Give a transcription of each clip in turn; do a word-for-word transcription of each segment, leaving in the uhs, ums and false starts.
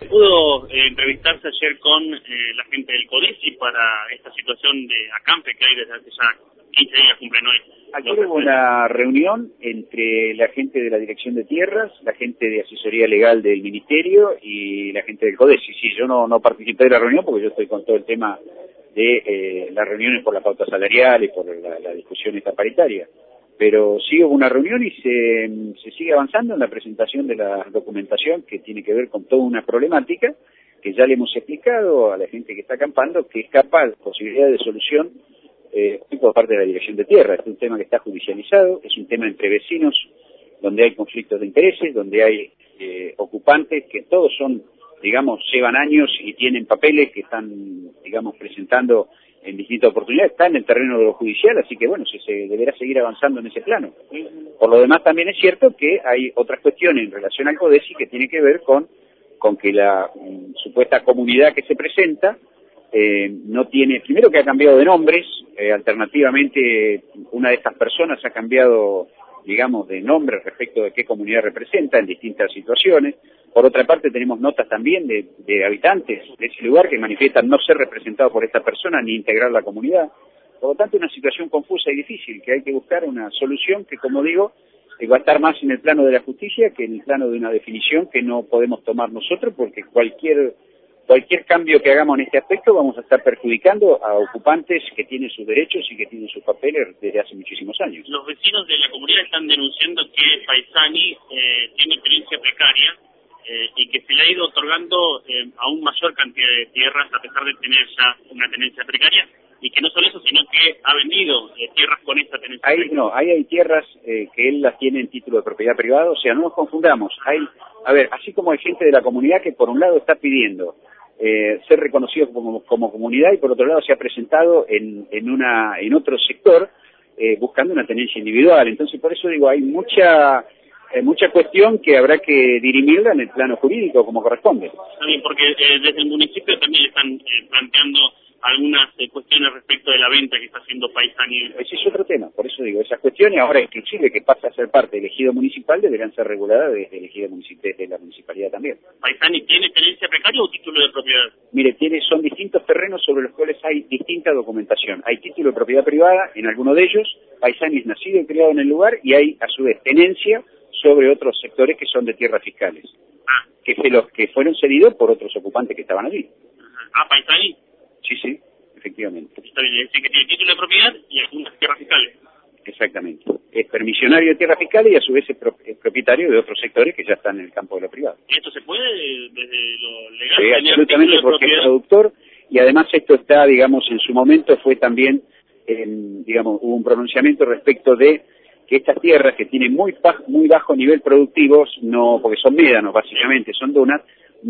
pudo eh, entrevistarse ayer con eh, la gente del CODESI para esta situación de acampe que hay desde hace ya quince días, cumplen hoy? Ayer hubo una reunión entre la gente de la Dirección de Tierras, la gente de Asesoría Legal del Ministerio y la gente del CODESI. Sí, yo no, no participé de la reunión porque yo estoy con todo el tema de eh, las reuniones por la pauta salarial y por la, la discusión esta paritaria. Pero sí hubo una reunión y se, se sigue avanzando en la presentación de la documentación que tiene que ver con toda una problemática que ya le hemos explicado a la gente que está acampando que escapa a posibilidad de solución eh, por parte de la Dirección de Tierra. Es un tema que está judicializado, es un tema entre vecinos donde hay conflictos de intereses, donde hay eh, ocupantes que todos son, digamos, llevan años y tienen papeles que están, digamos, presentando en distintas oportunidades, está en el terreno de lo judicial, así que bueno, se, se deberá seguir avanzando en ese plano. Por lo demás también es cierto que hay otras cuestiones en relación al CODESI que tiene que ver con, con que la um, supuesta comunidad que se presenta eh, no tiene, primero que ha cambiado de nombres, eh, alternativamente una de estas personas ha cambiado, digamos, de nombre respecto de qué comunidad representa en distintas situaciones. Por otra parte, tenemos notas también de, de habitantes de ese lugar que manifiestan no ser representados por esta persona ni integrar la comunidad. Por lo tanto, una situación confusa y difícil, que hay que buscar una solución que, como digo, va a estar más en el plano de la justicia que en el plano de una definición que no podemos tomar nosotros, porque cualquier cualquier cambio que hagamos en este aspecto vamos a estar perjudicando a ocupantes que tienen sus derechos y que tienen sus papeles desde hace muchísimos años. Los vecinos de la comunidad están denunciando que Paisani eh, tiene tenencia precaria eh, y que se le ha ido otorgando eh, aún mayor cantidad de tierras a pesar de tener ya una tenencia precaria, y que no solo eso, sino que ha vendido eh, tierras con esta tenencia ahí, precaria. No, ahí hay tierras eh, que él las tiene en título de propiedad privada, o sea, no nos confundamos. Hay, a ver, así como hay gente de la comunidad que por un lado está pidiendo eh, ser reconocido como, como comunidad y por otro lado se ha presentado en, en, una, en otro sector eh, buscando una tenencia individual. Entonces, por eso digo, hay mucha... Eh, mucha cuestión que habrá que dirimirla en el plano jurídico como corresponde. También porque eh, desde el municipio también están eh, planteando algunas eh, cuestiones respecto de la venta que está haciendo Paisani. Ese es otro tema, por eso digo, esas cuestiones ahora inclusive que pasa a ser parte del ejido municipal deberán ser reguladas desde el ejido municipal, desde la municipalidad también. ¿Paisani tiene tenencia precaria o título de propiedad? Mire, tiene, son distintos terrenos sobre los cuales hay distinta documentación. Hay título de propiedad privada en alguno de ellos, Paisani es nacido y criado en el lugar y hay a su vez tenencia sobre otros sectores que son de tierras fiscales, ah. que, se los, que fueron cedidos por otros ocupantes que estaban allí. ¿Ah, Paisani? Sí, sí, efectivamente. Está bien, es decir, que tiene título de propiedad y algunas tierras fiscales. Exactamente. Es permisionario de tierras fiscales y a su vez es, pro, es propietario de otros sectores que ya están en el campo de lo privado. ¿Y esto se puede desde lo legal? Sí, absolutamente, porque es productor y además esto está, digamos, en su momento fue también, eh, digamos, hubo un pronunciamiento respecto de que estas tierras que tienen muy bajo, muy bajo nivel productivo, no, porque son médanos básicamente, son dunas,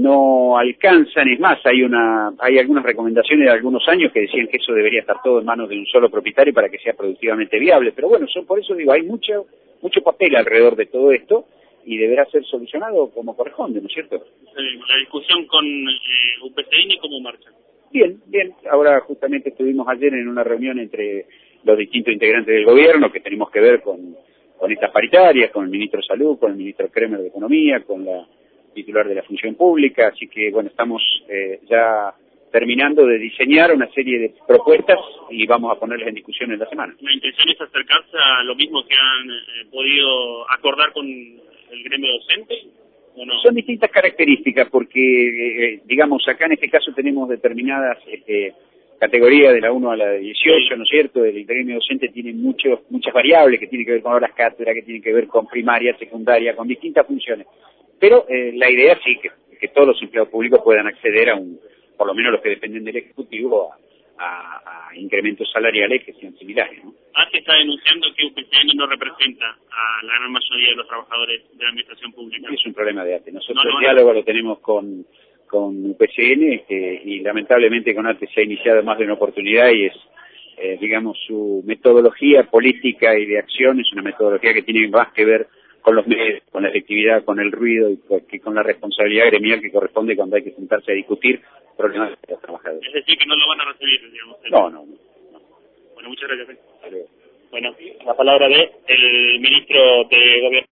no alcanzan, es más, hay una, hay algunas recomendaciones de algunos años que decían que eso debería estar todo en manos de un solo propietario para que sea productivamente viable, pero bueno, son, por eso digo, hay mucho, mucho papel alrededor de todo esto y deberá ser solucionado como corresponde, ¿no es cierto? La discusión con eh, U P C N, ¿cómo marcha? Bien, bien, ahora justamente estuvimos ayer en una reunión entre los distintos integrantes del gobierno que tenemos que ver con, con estas paritarias, con el ministro de Salud, con el ministro Kremer de Economía, con la titular de la Función Pública, así que bueno, estamos eh, ya terminando de diseñar una serie de propuestas y vamos a ponerlas en discusión en la semana. ¿La intención es acercarse a lo mismo que han eh, podido acordar con el gremio docente? ¿O no? Son distintas características porque, eh, digamos, acá en este caso tenemos determinadas este, categorías de la uno a la dieciocho, ¿no es cierto? El gremio docente tiene muchos, muchas variables que tienen que ver con horas cátedra, que tienen que ver con primaria, secundaria, con distintas funciones. Pero eh, la idea sí, que, que todos los empleados públicos puedan acceder a un, por lo menos los que dependen del Ejecutivo, a, a, a incrementos salariales que sean similares, ¿no? A T E está denunciando que U P C N no representa a la gran mayoría de los trabajadores de la administración pública. Es un problema de A T E. Nosotros no, no, el diálogo no. lo tenemos con, con U P C N este, y lamentablemente con A T E se ha iniciado más de una oportunidad y es, eh, digamos, su metodología política y de acción es una metodología que tiene más que ver con los medios, con la efectividad, con el ruido y con, que con la responsabilidad gremial que corresponde cuando hay que sentarse a discutir problemas de los trabajadores. Es decir, que no lo van a recibir, digamos. No, no, no. Bueno, muchas gracias. Vale. Bueno, la palabra de el ministro de Gobierno.